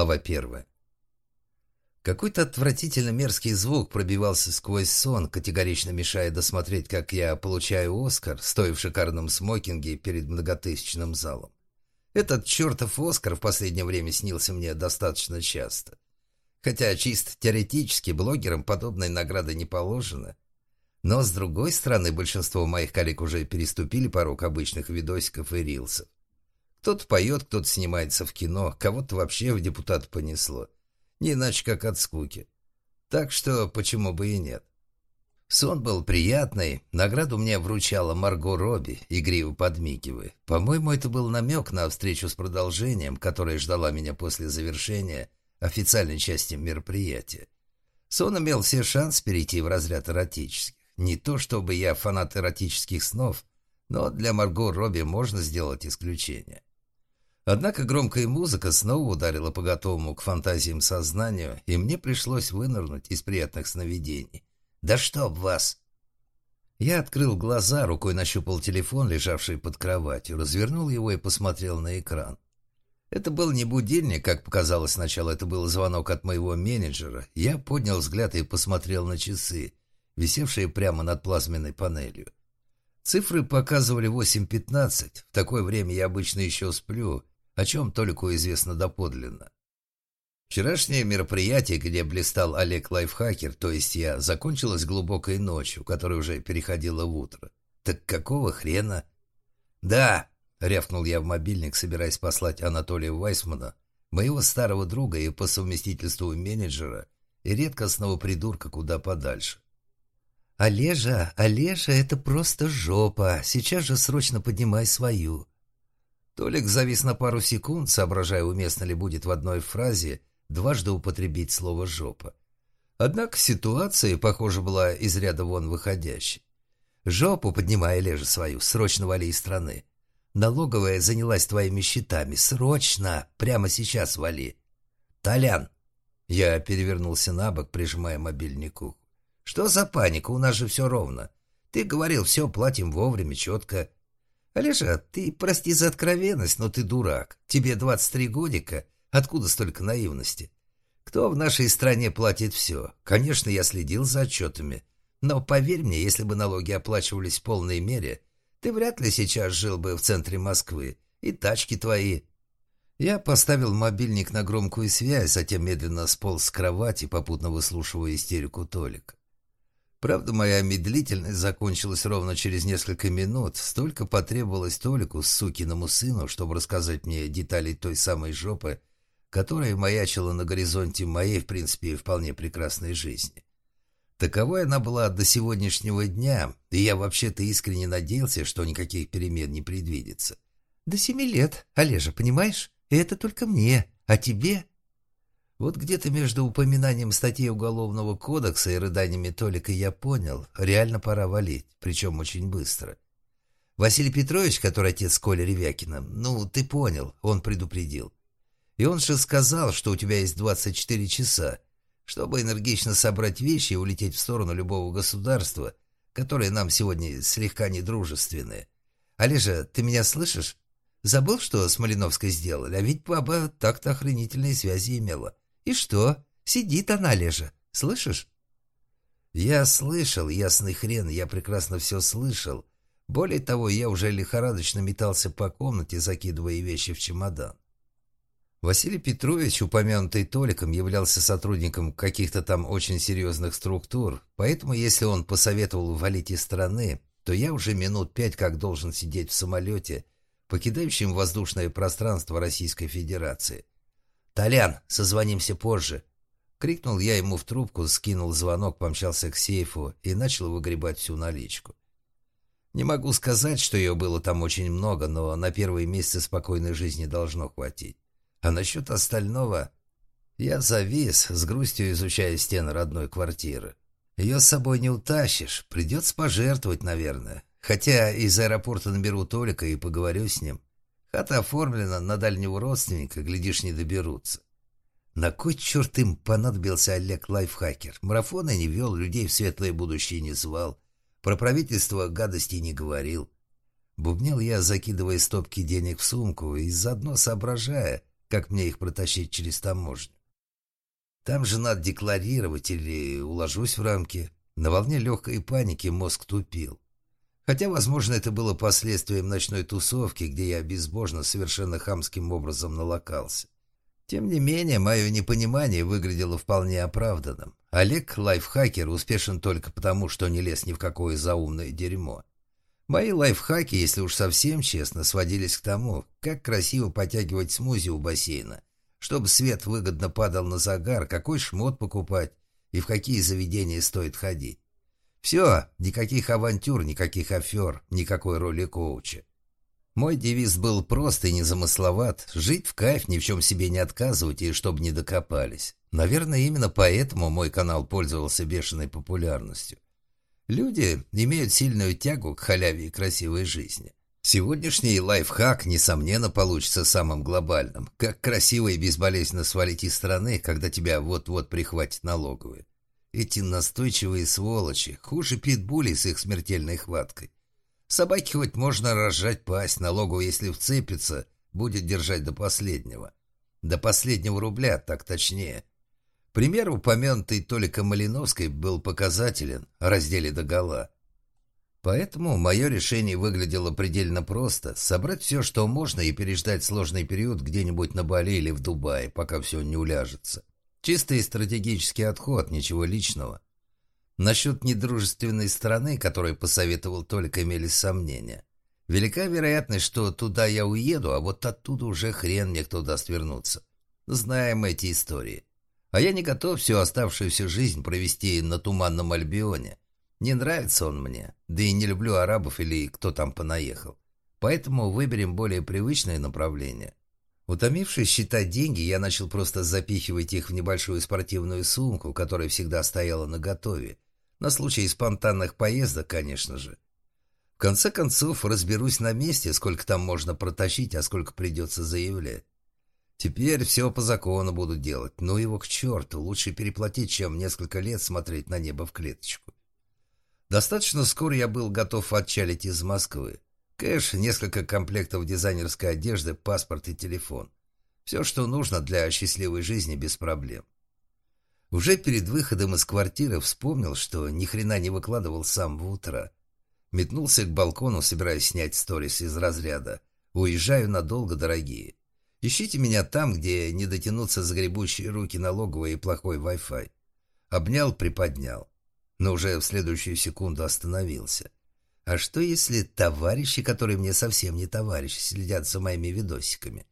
Глава 1. Какой-то отвратительно мерзкий звук пробивался сквозь сон, категорично мешая досмотреть, как я получаю «Оскар», стоя в шикарном смокинге перед многотысячным залом. Этот чертов «Оскар» в последнее время снился мне достаточно часто. Хотя чисто теоретически блогерам подобной награды не положено. Но, с другой стороны, большинство моих коллег уже переступили порог обычных видосиков и рилсов. Кто-то поет, кто-то снимается в кино, кого-то вообще в депутат понесло. Не иначе, как от скуки. Так что, почему бы и нет. Сон был приятный. Награду мне вручала Марго Робби, игриво подмигивая. По-моему, это был намек на встречу с продолжением, которая ждала меня после завершения официальной части мероприятия. Сон имел все шансы перейти в разряд эротических. Не то чтобы я фанат эротических снов, но для Марго Робби можно сделать исключение. Однако громкая музыка снова ударила по готовому к фантазиям сознанию, и мне пришлось вынырнуть из приятных сновидений. «Да чтоб вас!» Я открыл глаза, рукой нащупал телефон, лежавший под кроватью, развернул его и посмотрел на экран. Это был не будильник, как показалось сначала, это был звонок от моего менеджера. Я поднял взгляд и посмотрел на часы, висевшие прямо над плазменной панелью. Цифры показывали 8:15. В такое время я обычно еще сплю, о чем Толику известно доподлинно. Вчерашнее мероприятие, где блистал Олег Лайфхакер, то есть я, закончилось глубокой ночью, которая уже переходила в утро. Так какого хрена? «Да», — рявкнул я в мобильник, собираясь послать Анатолия Вайсмана, моего старого друга и по совместительству менеджера, и редкостного придурка куда подальше. «Олежа, это просто жопа. Сейчас же срочно поднимай свою». Толик завис на пару секунд, соображая, уместно ли будет в одной фразе дважды употребить слово «жопа». Однако ситуация, похоже, была из ряда вон выходящей. «Жопу поднимай, Олежа, свою, срочно вали из страны. Налоговая занялась твоими счетами. Срочно! Прямо сейчас вали!» «Толян!» Я перевернулся на бок, прижимая мобильник к уху. «Что за паника? У нас же все ровно. Ты говорил, все, платим вовремя, четко». «Олежа, ты, прости за откровенность, но ты дурак. Тебе 23 годика. Откуда столько наивности? Кто в нашей стране платит все? Конечно, я следил за отчетами. Но поверь мне, если бы налоги оплачивались в полной мере, ты вряд ли сейчас жил бы в центре Москвы. И тачки твои». Я поставил мобильник на громкую связь, затем медленно сполз с кровати, попутно выслушивая истерику Толика. Правда, моя медлительность закончилась ровно через несколько минут. Столько потребовалось Толику, сукиному сыну, чтобы рассказать мне детали той самой жопы, которая маячила на горизонте моей, в принципе, вполне прекрасной жизни. Таковой она была до сегодняшнего дня, и я вообще-то искренне надеялся, что никаких перемен не предвидится. «До 7 лет, Олежа, понимаешь? И это только мне, а тебе...» Вот где-то между упоминанием статей Уголовного кодекса и рыданиями Толика я понял, реально пора валить, причем очень быстро. Василий Петрович, который отец Коли Ревякина, ну, ты понял, он предупредил. И он же сказал, что у тебя есть 24 часа, чтобы энергично собрать вещи и улететь в сторону любого государства, которое нам сегодня слегка недружественное. Олежа, ты меня слышишь? Забыл, что с Малиновской сделали? А ведь баба так-то охренительные связи имела. И что? Сидит она, Олежа. Слышишь? Я слышал, ясный хрен, я прекрасно все слышал. Более того, я уже лихорадочно метался по комнате, закидывая вещи в чемодан. Василий Петрович, упомянутый Толиком, являлся сотрудником каких-то там очень серьезных структур, поэтому если он посоветовал валить из страны, то я уже минут 5 как должен сидеть в самолете, покидающем воздушное пространство Российской Федерации. «Толян, созвонимся позже!» Крикнул я ему в трубку, скинул звонок, помчался к сейфу и начал выгребать всю наличку. Не могу сказать, что ее было там очень много, но на первые месяцы спокойной жизни должно хватить. А насчет остального... Я завис, с грустью изучая стены родной квартиры. Ее с собой не утащишь, придется пожертвовать, наверное. Хотя из аэропорта наберу Толика и поговорю с ним. Хата оформлена на дальнего родственника, глядишь, не доберутся. На кой черт им понадобился Олег Лайфхакер? Марафоны не вел, людей в светлое будущее не звал. Про правительство гадостей не говорил. Бубнил я, закидывая стопки денег в сумку и заодно соображая, как мне их протащить через таможню. Там же надо декларировать или уложусь в рамки. На волне легкой паники мозг тупил. Хотя, возможно, это было последствием ночной тусовки, где я безбожно, совершенно хамским образом налокался. Тем не менее, мое непонимание выглядело вполне оправданным. Олег, лайфхакер, успешен только потому, что не лез ни в какое заумное дерьмо. Мои лайфхаки, если уж совсем честно, сводились к тому, как красиво потягивать смузи у бассейна, чтобы свет выгодно падал на загар, какой шмот покупать и в какие заведения стоит ходить. Все, никаких авантюр, никаких афер, никакой роли коуча. Мой девиз был прост и незамысловат: жить в кайф, ни в чем себе не отказывать и чтобы не докопались. Наверное, именно поэтому мой канал пользовался бешеной популярностью. Люди имеют сильную тягу к халяве и красивой жизни. Сегодняшний лайфхак, несомненно, получится самым глобальным. Как красиво и безболезненно свалить из страны, когда тебя вот-вот прихватит налоговые. Эти настойчивые сволочи, хуже питбулей с их смертельной хваткой. Собаке хоть можно разжать пасть, налоговую, если вцепится, будет держать до последнего. До последнего рубля, так точнее. Пример, упомянутый Толикой Малиновской, был показателен, раздели догола. Поэтому мое решение выглядело предельно просто: собрать все, что можно, и переждать сложный период где-нибудь на Бали или в Дубае, пока все не уляжется. Чистый стратегический отход, ничего личного. Насчет недружественной страны, которую посоветовал Толик, имелись сомнения. Велика вероятность, что туда я уеду, а вот оттуда уже хрен мне кто даст вернуться. Знаем эти истории. А я не готов всю оставшуюся жизнь провести на Туманном Альбионе. Не нравится он мне, да и не люблю арабов или кто там понаехал. Поэтому выберем более привычное направление. Утомившись считать деньги, я начал просто запихивать их в небольшую спортивную сумку, которая всегда стояла наготове. На случай спонтанных поездок, конечно же. В конце концов, разберусь на месте, сколько там можно протащить, а сколько придется заявлять. Теперь все по закону буду делать, но его к черту, лучше переплатить, чем несколько лет смотреть на небо в клеточку. Достаточно скоро я был готов отчалить из Москвы. Кэш, несколько комплектов дизайнерской одежды, паспорт и телефон. Все, что нужно для счастливой жизни, без проблем. Уже перед выходом из квартиры вспомнил, что ни хрена не выкладывал с самого утра. Метнулся к балкону, собираясь снять сторис из разряда: «Уезжаю надолго, дорогие. Ищите меня там, где не дотянутся загребущие руки налоговые и плохой Wi-Fi». Обнял, приподнял. Но уже в следующую секунду остановился. А что если товарищи, которые мне совсем не товарищи, следят за моими видосиками?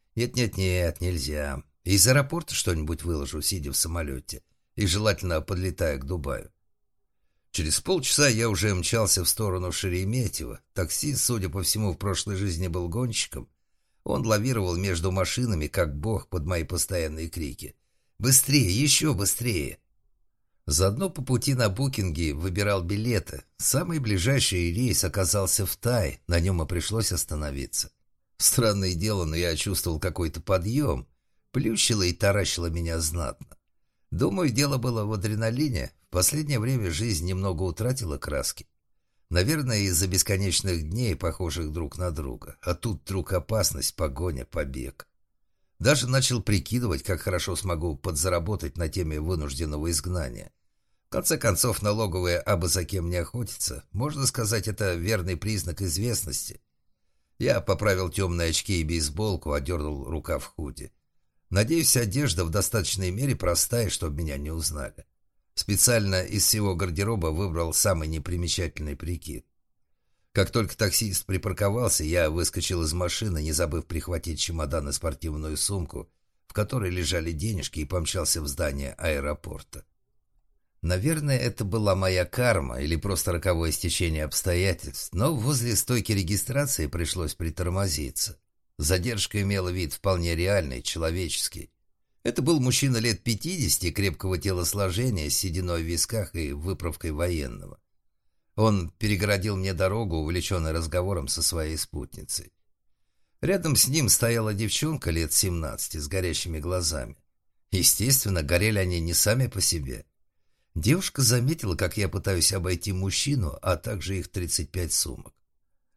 Нет, нельзя. Из аэропорта что-нибудь выложу, сидя в самолете, и желательно подлетая к Дубаю. Через полчаса я уже мчался в сторону Шереметьево. Таксист, судя по всему, в прошлой жизни был гонщиком. Он лавировал между машинами, как бог, под мои постоянные крики: «Быстрее, еще быстрее!» Заодно по пути на букинге выбирал билеты. Самый ближайший рейс оказался в Тай, на нем и пришлось остановиться. Странное дело, но я чувствовал какой-то подъем. Плющило и таращило меня знатно. Думаю, дело было в адреналине. В последнее время жизнь немного утратила краски. Наверное, из-за бесконечных дней, похожих друг на друга. А тут вдруг опасность, погоня, побег. Даже начал прикидывать, как хорошо смогу подзаработать на теме вынужденного изгнания. В конце концов, налоговая абы за кем не охотится. Можно сказать, это верный признак известности. Я поправил темные очки и бейсболку, одернул рукав худи. Надеюсь, одежда в достаточной мере простая, чтобы меня не узнали. Специально из всего гардероба выбрал самый непримечательный прикид. Как только таксист припарковался, я выскочил из машины, не забыв прихватить чемодан и спортивную сумку, в которой лежали денежки, и помчался в здание аэропорта. Наверное, это была моя карма или просто роковое стечение обстоятельств, но возле стойки регистрации пришлось притормозиться. Задержка имела вид вполне реальный, человеческий. Это был мужчина лет 50, крепкого телосложения, с сединой в висках и выправкой военного. Он перегородил мне дорогу, увлеченный разговором со своей спутницей. Рядом с ним стояла девчонка лет 17 с горящими глазами. Естественно, горели они не сами по себе. Девушка заметила, как я пытаюсь обойти мужчину, а также их 35 сумок.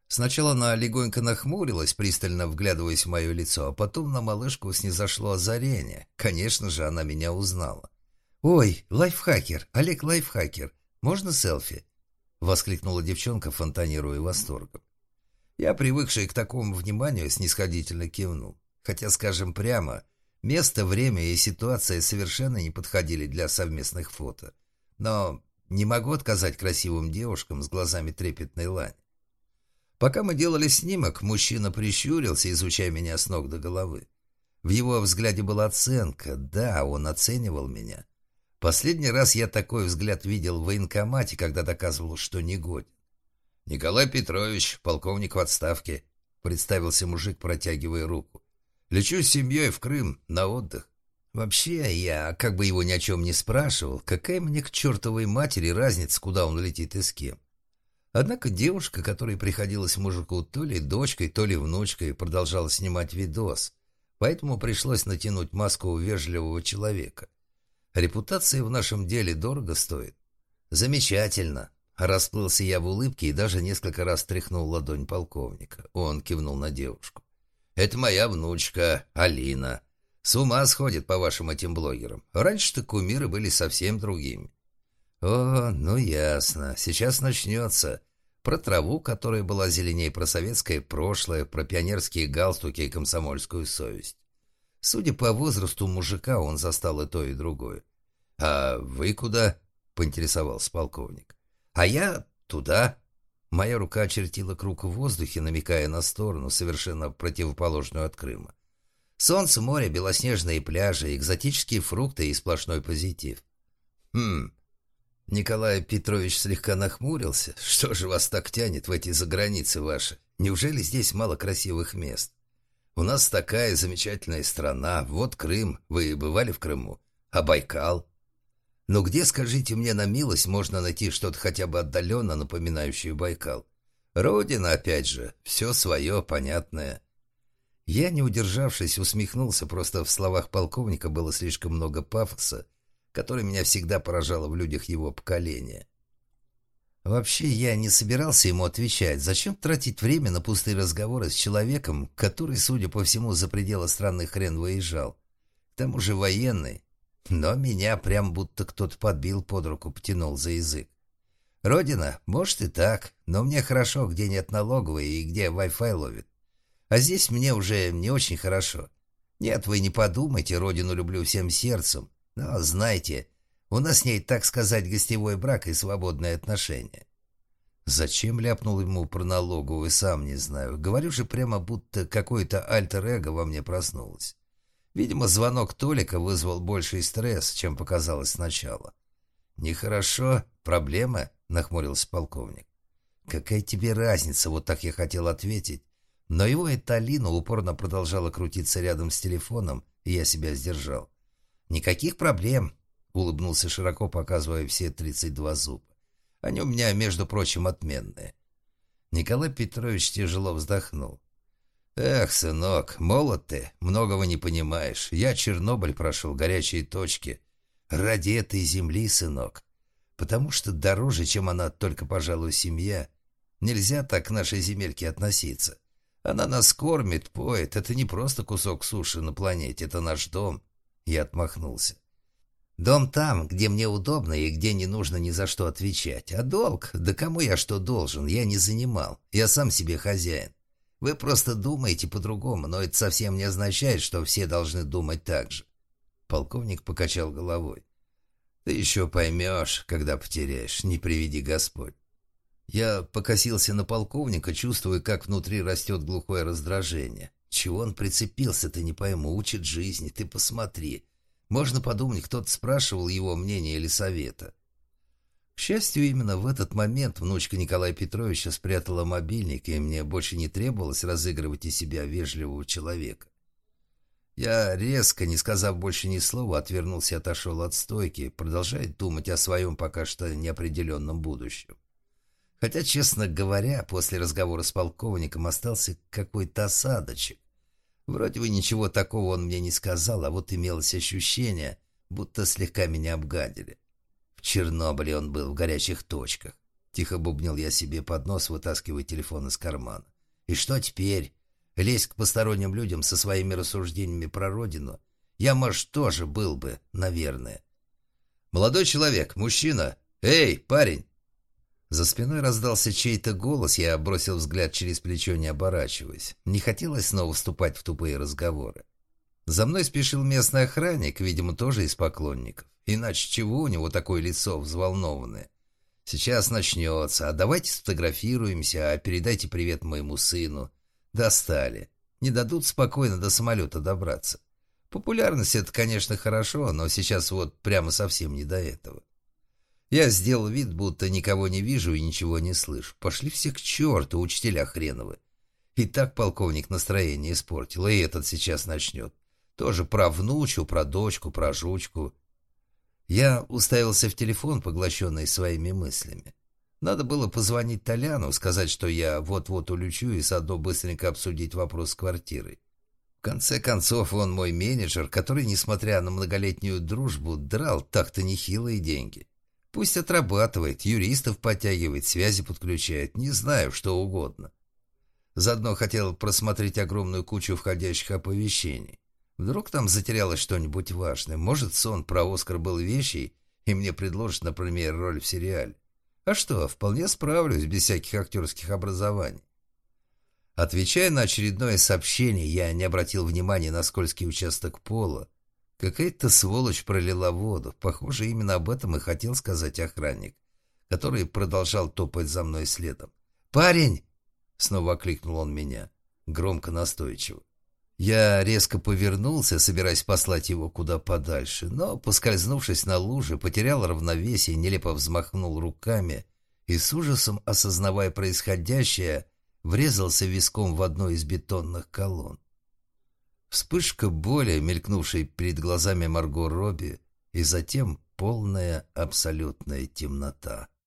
Сначала она легонько нахмурилась, пристально вглядываясь в мое лицо, а потом на малышку снизошло озарение. Конечно же, она меня узнала. «Ой, лайфхакер! Олег лайфхакер! Можно селфи?» — воскликнула девчонка, фонтанируя восторгом. Я, привыкший к такому вниманию, снисходительно кивнул. Хотя, скажем прямо, место, время и ситуация совершенно не подходили для совместных фото. Но не могу отказать красивым девушкам с глазами трепетной лани. Пока мы делали снимок, мужчина прищурился, изучая меня с ног до головы. В его взгляде была оценка. Да, он оценивал меня. Последний раз я такой взгляд видел в военкомате, когда доказывал, что негоден. «Николай Петрович, полковник в отставке», — представился мужик, протягивая руку. «Лечу с семьей в Крым на отдых». Вообще, я как бы его ни о чем не спрашивал, какая мне к чертовой матери разница, куда он летит и с кем. Однако девушка, которой приходилось мужику то ли дочкой, то ли внучкой, продолжала снимать видос, поэтому пришлось натянуть маску вежливого человека. Репутация в нашем деле дорого стоит. «Замечательно!» Расплылся я в улыбке и даже несколько раз тряхнул ладонь полковника. Он кивнул на девушку. «Это моя внучка, Алина. С ума сходит по вашим этим блогерам. Раньше-то кумиры были совсем другими». «О, ну ясно. Сейчас начнется. Про траву, которая была зеленее, про советское прошлое, про пионерские галстуки и комсомольскую совесть. Судя по возрасту мужика, он застал и то, и другое. «А вы куда?» — поинтересовался полковник. «А я туда». Моя рука очертила круг в воздухе, намекая на сторону, совершенно противоположную от Крыма. Солнце, море, белоснежные пляжи, экзотические фрукты и сплошной позитив. Николай Петрович слегка нахмурился. «Что же вас так тянет в эти заграницы ваши? Неужели здесь мало красивых мест? У нас такая замечательная страна. Вот Крым. Вы бывали в Крыму? А Байкал? Но где, скажите мне на милость, можно найти что-то хотя бы отдаленно напоминающее Байкал? Родина, опять же, все свое, понятное». Я, не удержавшись, усмехнулся, просто в словах полковника было слишком много пафоса, который меня всегда поражало в людях его поколения. Вообще, я не собирался ему отвечать. Зачем тратить время на пустые разговоры с человеком, который, судя по всему, за пределы страны хрен выезжал? К тому же военный. Но меня прям будто кто-то подбил под руку, потянул за язык. Родина, может и так, но мне хорошо, где нет налоговой и где Wi-Fi ловит. А здесь мне уже не очень хорошо. Нет, вы не подумайте, родину люблю всем сердцем. Но, знаете, у нас с ней, так сказать, гостевой брак и свободные отношения. Зачем ляпнул ему про налоговую, сам не знаю. Говорю же прямо, будто какое-то альтер-эго во мне проснулось. Видимо, звонок Толика вызвал больший стресс, чем показалось сначала. «Нехорошо? Проблема?» — нахмурился полковник. «Какая тебе разница?» — вот так я хотел ответить. Но его эта Алина упорно продолжала крутиться рядом с телефоном, и я себя сдержал. «Никаких проблем», — улыбнулся широко, показывая все 32 зуба. «Они у меня, между прочим, отменные». Николай Петрович тяжело вздохнул. «Эх, сынок, молод ты, многого не понимаешь. Я Чернобыль прошел, горячие точки. Ради этой земли, сынок. Потому что дороже, чем она только, пожалуй, семья. Нельзя так к нашей земельке относиться. Она нас кормит, поет. Это не просто кусок суши на планете, это наш дом». Я отмахнулся. «Дом там, где мне удобно и где не нужно ни за что отвечать. А долг? Да кому я что должен? Я не занимал. Я сам себе хозяин. Вы просто думаете по-другому, но это совсем не означает, что все должны думать так же». Полковник покачал головой. «Ты еще поймешь, когда потеряешь, не приведи Господь». Я покосился на полковника, чувствуя, как внутри растет глухое раздражение. Чего он прицепился-то, не пойму, учит жизни, ты посмотри. Можно подумать, кто-то спрашивал его мнения или совета. К счастью, именно в этот момент внучка Николая Петровича спрятала мобильник, и мне больше не требовалось разыгрывать из себя вежливого человека. Я, резко, не сказав больше ни слова, отвернулся и отошел от стойки, продолжая думать о своем пока что неопределенном будущем. Хотя, честно говоря, после разговора с полковником остался какой-то осадочек. Вроде бы ничего такого он мне не сказал, а вот имелось ощущение, будто слегка меня обгадили. В Чернобыле он был в горячих точках. Тихо бубнил я себе под нос, вытаскивая телефон из кармана. «И что теперь? Лезть к посторонним людям со своими рассуждениями про родину? Я, может, тоже был бы, наверное». «Молодой человек, мужчина! Эй, парень!» За спиной раздался чей-то голос, я бросил взгляд через плечо, не оборачиваясь. Не хотелось снова вступать в тупые разговоры. За мной спешил местный охранник, видимо, тоже из поклонников. Иначе чего у него такое лицо взволнованное? Сейчас начнется, а давайте сфотографируемся, а передайте привет моему сыну. Достали. Не дадут спокойно до самолета добраться. Популярность — это, конечно, хорошо, но сейчас вот прямо совсем не до этого. Я сделал вид, будто никого не вижу и ничего не слышу. Пошли все к черту, учителя хреновы. И так полковник настроение испортил, и этот сейчас начнет. Тоже про внучу, про дочку, про жучку. Я уставился в телефон, поглощенный своими мыслями. Надо было позвонить Толяну, сказать, что я вот-вот улечу, и заодно быстренько обсудить вопрос с квартирой. В конце концов, он мой менеджер, который, несмотря на многолетнюю дружбу, драл так-то нехилые деньги. Пусть отрабатывает, юристов подтягивает, связи подключает, не знаю, что угодно. Заодно хотел просмотреть огромную кучу входящих оповещений. Вдруг там затерялось что-нибудь важное. Может, сон про Оскар был вещий, и мне предложат, например, роль в сериале. А что, вполне справлюсь, без всяких актерских образований. Отвечая на очередное сообщение, я не обратил внимания на скользкий участок пола. Какая-то сволочь пролила воду. Похоже, именно об этом и хотел сказать охранник, который продолжал топать за мной следом. «Парень!» — снова окликнул он меня, громко, настойчиво. Я резко повернулся, собираясь послать его куда подальше, но, поскользнувшись на луже, потерял равновесие, нелепо взмахнул руками и, с ужасом осознавая происходящее, врезался виском в одну из бетонных колонн. Вспышка боли, мелькнувшей перед глазами Марго Робби, и затем полная абсолютная темнота.